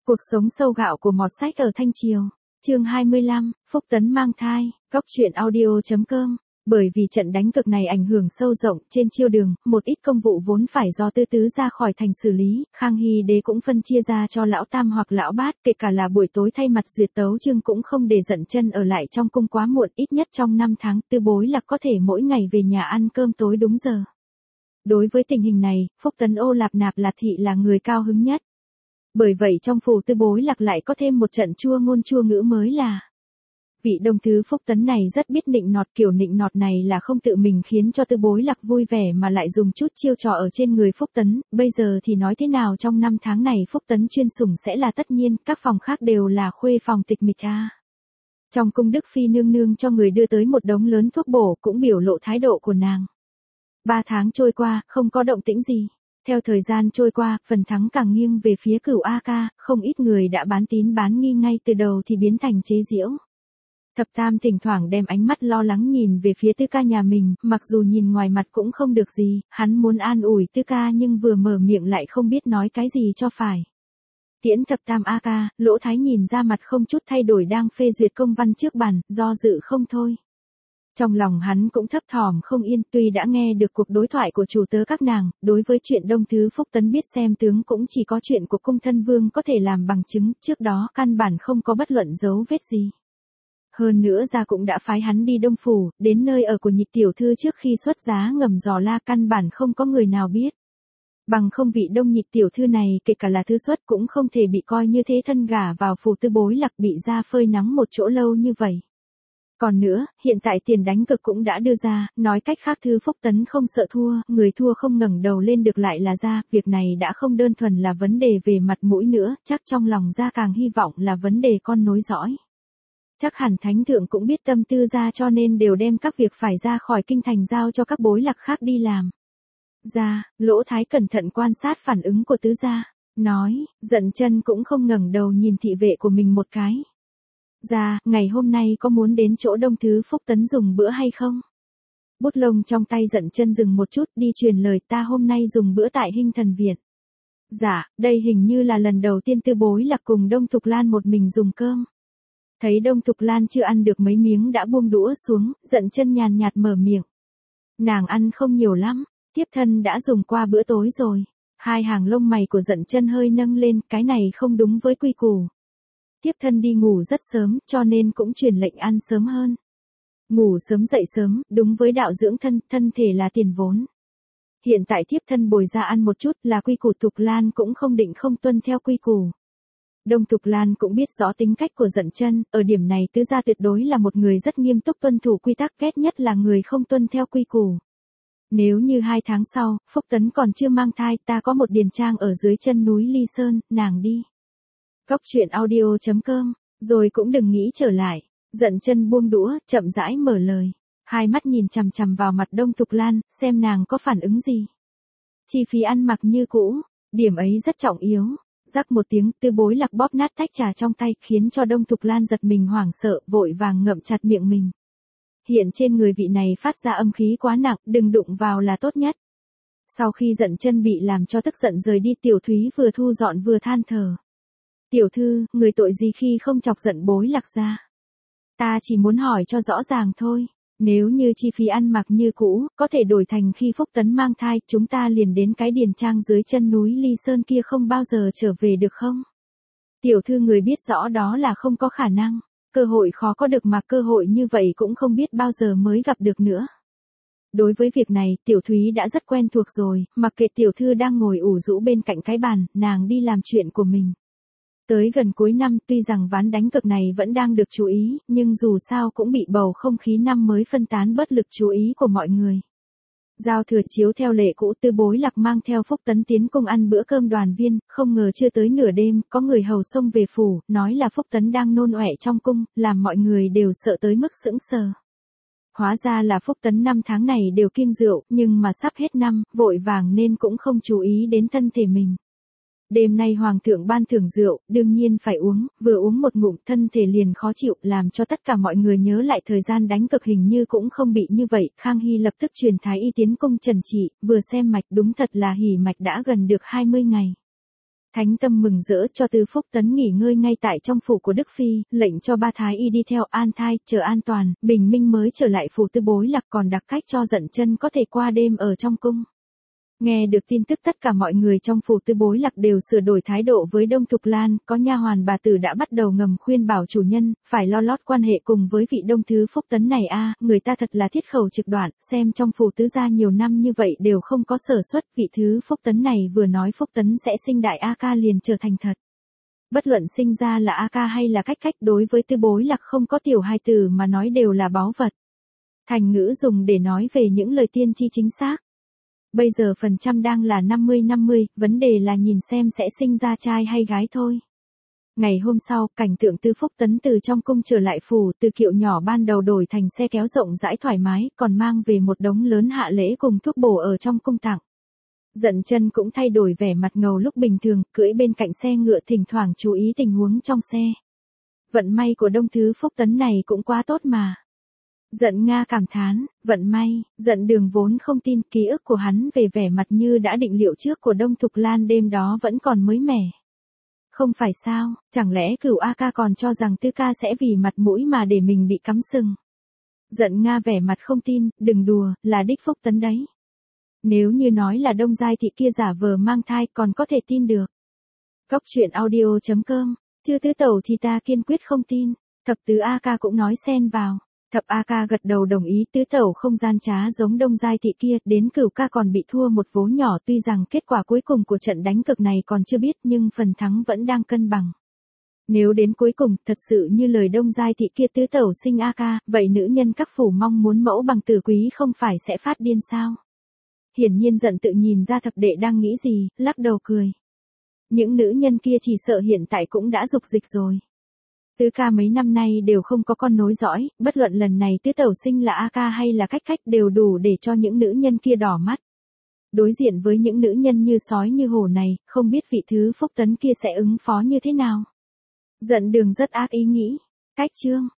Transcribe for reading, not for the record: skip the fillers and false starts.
Cuộc sống sâu gạo của mọt sách ở Thanh Triều. Chương 25, Phúc Tấn mang thai. Góc truyện audio.com. Bởi vì trận đánh cực này ảnh hưởng sâu rộng, trên chiêu đường, một ít công vụ vốn phải do Tư Tứ ra khỏi thành xử lý, Khang Hy Đế cũng phân chia ra cho lão tam hoặc lão bát, kể cả là buổi tối thay mặt duyệt tấu chương cũng không để Dận Chân ở lại trong cung quá muộn, ít nhất trong 5 tháng, Tư Bối Lạc có thể mỗi ngày về nhà ăn cơm tối đúng giờ. Đối với tình hình này, Phúc Tấn Ô Lạp Nạp Lạt Thị là người cao hứng nhất. Bởi vậy trong phủ Tư Bối Lạc lại có thêm một trận chua ngôn chua ngữ mới là vị đồng thứ Phúc Tấn này rất biết nịnh nọt, kiểu nịnh nọt này là không tự mình khiến cho Tư Bối Lạc vui vẻ mà lại dùng chút chiêu trò ở trên người Phúc Tấn, bây giờ thì nói thế nào trong 5 tháng này Phúc Tấn chuyên sủng sẽ là tất nhiên, các phòng khác đều là khuê phòng tịch mịch a. Trong cung Đức Phi nương nương cho người đưa tới một đống lớn thuốc bổ cũng biểu lộ thái độ của nàng. 3 tháng trôi qua, không có động tĩnh gì. Theo thời gian trôi qua, phần thắng càng nghiêng về phía Cửu A Ca, không ít người đã bán tín bán nghi ngay từ đầu thì biến thành chế giễu. Thập Tam thỉnh thoảng đem ánh mắt lo lắng nhìn về phía Tư Ca nhà mình, mặc dù nhìn ngoài mặt cũng không được gì, hắn muốn an ủi Tư Ca nhưng vừa mở miệng lại không biết nói cái gì cho phải. Tiễn Thập Tam A Ca, Lỗ Thái nhìn ra mặt không chút thay đổi đang phê duyệt công văn trước bàn, do dự không thôi. Trong lòng hắn cũng thấp thỏm không yên, tuy đã nghe được cuộc đối thoại của chủ tớ các nàng, đối với chuyện Đông Thứ Phúc Tấn biết xem tướng cũng chỉ có chuyện của cung thân vương có thể làm bằng chứng, trước đó căn bản không có bất luận dấu vết gì. Hơn nữa gia cũng đã phái hắn đi Đông Phủ, đến nơi ở của Nhị tiểu thư trước khi xuất giá ngầm dò la, căn bản không có người nào biết. Bằng không vị Đông Nhị tiểu thư này kể cả là thư xuất cũng không thể bị coi như thế thân gả vào phủ Tư Bối Lạc bị ra phơi nắng một chỗ lâu như vậy. Còn nữa, hiện tại tiền đánh cược cũng đã đưa ra, nói cách khác Thư Phúc Tấn không sợ thua, người thua không ngẩng đầu lên được lại là gia, việc này đã không đơn thuần là vấn đề về mặt mũi nữa, chắc trong lòng gia càng hy vọng là vấn đề con nối dõi. Chắc hẳn thánh thượng cũng biết tâm tư gia cho nên đều đem các việc phải ra khỏi kinh thành giao cho các bối lạc khác đi làm. Gia, Lỗ Thái cẩn thận quan sát phản ứng của tứ gia, nói, Dận Chân cũng không ngẩng đầu nhìn thị vệ của mình một cái. Gia, ngày hôm nay có muốn đến chỗ Đông Thứ Phúc Tấn dùng bữa hay không? Bút lông trong tay Dận Chân dừng một chút đi truyền lời, ta hôm nay dùng bữa tại Hinh Thần Viện. Dạ, đây hình như là lần đầu tiên Tư Bối Lạc cùng Đông Thục Lan một mình dùng cơm. Thấy Đông Thục Lan chưa ăn được mấy miếng đã buông đũa xuống, Dận Chân nhàn nhạt mở miệng. Nàng ăn không nhiều lắm, tiếp thân đã dùng qua bữa tối rồi. Hai hàng lông mày của Dận Chân hơi nâng lên, cái này không đúng với quy củ. Tiếp thân đi ngủ rất sớm, cho nên cũng truyền lệnh ăn sớm hơn. Ngủ sớm dậy sớm, đúng với đạo dưỡng thân, thân thể là tiền vốn. Hiện tại tiếp thân bồi ra ăn một chút là quy củ, Thục Lan cũng không định không tuân theo quy củ. Đông Thục Lan cũng biết rõ tính cách của Dận Chân, ở điểm này tứ gia tuyệt đối là một người rất nghiêm túc tuân thủ quy tắc, ghét nhất là người không tuân theo quy củ. Nếu như 2 tháng sau, Phúc Tấn còn chưa mang thai, ta có một điền trang ở dưới chân núi Ly Sơn, nàng đi. Góc truyện audio.com, rồi cũng đừng nghĩ trở lại. Dận Chân buông đũa, chậm rãi mở lời. Hai mắt nhìn chằm chằm vào mặt Đông Thục Lan, xem nàng có phản ứng gì. Chi phí ăn mặc như cũ, điểm ấy rất trọng yếu. Rắc một tiếng, Tư Bối Lạc bóp nát tách trà trong tay, khiến cho Đông Thục Lan giật mình hoảng sợ, vội vàng ngậm chặt miệng mình. Hiện trên người vị này phát ra âm khí quá nặng, đừng đụng vào là tốt nhất. Sau khi Dận Chân bị làm cho tức giận rời đi, Tiểu Thúy vừa thu dọn vừa than thở. Tiểu thư, người tội gì khi không chọc giận Bối Lạc ra? Ta chỉ muốn hỏi cho rõ ràng thôi. Nếu như chi phí ăn mặc như cũ, có thể đổi thành khi Phúc Tấn mang thai, chúng ta liền đến cái điền trang dưới chân núi Ly Sơn kia không bao giờ trở về được không? Tiểu thư người biết rõ đó là không có khả năng. Cơ hội khó có được mà cơ hội như vậy cũng không biết bao giờ mới gặp được nữa. Đối với việc này, Tiểu Thúy đã rất quen thuộc rồi, mặc kệ tiểu thư đang ngồi ủ rũ bên cạnh cái bàn, nàng đi làm chuyện của mình. Tới gần cuối năm, tuy rằng ván đánh cược này vẫn đang được chú ý, nhưng dù sao cũng bị bầu không khí năm mới phân tán bớt lực chú ý của mọi người. Giao thừa chiếu theo lệ cũ, Tư Bối Lạc mang theo Phúc Tấn tiến cung ăn bữa cơm đoàn viên, không ngờ chưa tới nửa đêm, có người hầu xông về phủ, nói là Phúc Tấn đang nôn ọe trong cung, làm mọi người đều sợ tới mức sững sờ. Hóa ra là Phúc Tấn 5 tháng này đều kiêng rượu, nhưng mà sắp hết năm, vội vàng nên cũng không chú ý đến thân thể mình. Đêm nay hoàng thượng ban thưởng rượu, đương nhiên phải uống, vừa uống một ngụm thân thể liền khó chịu, làm cho tất cả mọi người nhớ lại thời gian đánh cược hình như cũng không bị như vậy. Khang Hy lập tức truyền thái y tiến cung trần trị, vừa xem mạch đúng thật là hỉ mạch đã gần được 20 ngày. Thánh tâm mừng rỡ cho Tứ Phúc Tấn nghỉ ngơi ngay tại trong phủ của Đức Phi, lệnh cho ba thái y đi theo an thai, chờ an toàn, bình minh mới trở lại phủ Tư Bối Lạc, còn đặc cách cho Dận Chân có thể qua đêm ở trong cung. Nghe được tin tức tất cả mọi người trong phủ Tư Bối Lạc đều sửa đổi thái độ với Đông Thục Lan, có nha hoàn bà tử đã bắt đầu ngầm khuyên bảo chủ nhân, phải lo lót quan hệ cùng với vị Đông Thứ Phúc Tấn này người ta thật là thiết khẩu trực đoạn, xem trong phủ tứ gia nhiều năm như vậy đều không có sở xuất, vị Thứ Phúc Tấn này vừa nói Phúc Tấn sẽ sinh đại A Ca liền trở thành thật. Bất luận sinh ra là A Ca hay là cách đối với Tư Bối Lạc không có tiểu hài tử mà nói đều là báu vật. Thành ngữ dùng để nói về những lời tiên tri chính xác. Bây giờ phần trăm đang là 50-50, vấn đề là nhìn xem sẽ sinh ra trai hay gái thôi. Ngày hôm sau, cảnh tượng Tư Phúc Tấn từ trong cung trở lại phủ, từ kiệu nhỏ ban đầu đổi thành xe kéo rộng rãi thoải mái, còn mang về một đống lớn hạ lễ cùng thuốc bổ ở trong cung tặng. Dận Chân cũng thay đổi vẻ mặt ngầu lúc bình thường, cưỡi bên cạnh xe ngựa thỉnh thoảng chú ý tình huống trong xe. Vận may của Đông Thứ Phúc Tấn này cũng quá tốt mà. Dận Nga cảm thán, vận may, Dận Đường vốn không tin, ký ức của hắn về vẻ mặt như đã định liệu trước của Đông Thục Lan đêm đó vẫn còn mới mẻ. Không phải sao, chẳng lẽ Cửu A Ca còn cho rằng Tư Ca sẽ vì mặt mũi mà để mình bị cắm sừng. Dận Nga vẻ mặt không tin, đừng đùa, là đích Phúc Tấn đấy. Nếu như nói là Đông Giai Thị kia giả vờ mang thai còn có thể tin được. Cóc truyện audio.com, chứ Tứ Tẩu thì ta kiên quyết không tin, Thập Tứ A Ca cũng nói xen vào. Thập A Ca gật đầu đồng ý, Tứ Tẩu không gian trá giống Đông Giai Thị kia, đến Cửu Ca còn bị thua một vố nhỏ, tuy rằng kết quả cuối cùng của trận đánh cực này còn chưa biết nhưng phần thắng vẫn đang cân bằng. Nếu đến cuối cùng thật sự như lời Đông Giai Thị kia Tứ Tẩu sinh A Ca, vậy nữ nhân các phủ mong muốn mẫu bằng tử quý không phải sẽ phát điên sao? Hiển nhiên Dận tự nhìn ra thập đệ đang nghĩ gì, lắc đầu cười. Những nữ nhân kia chỉ sợ hiện tại cũng đã dục dịch rồi. Tứ Ca mấy năm nay đều không có con nối dõi, bất luận lần này Tứ Tẩu sinh là A Ca hay là cách đều đủ để cho những nữ nhân kia đỏ mắt. Đối diện với những nữ nhân như sói như hổ này, không biết vị Thứ Phúc Tấn kia sẽ ứng phó như thế nào. Dận Đường rất ác ý nghĩ. Cách chương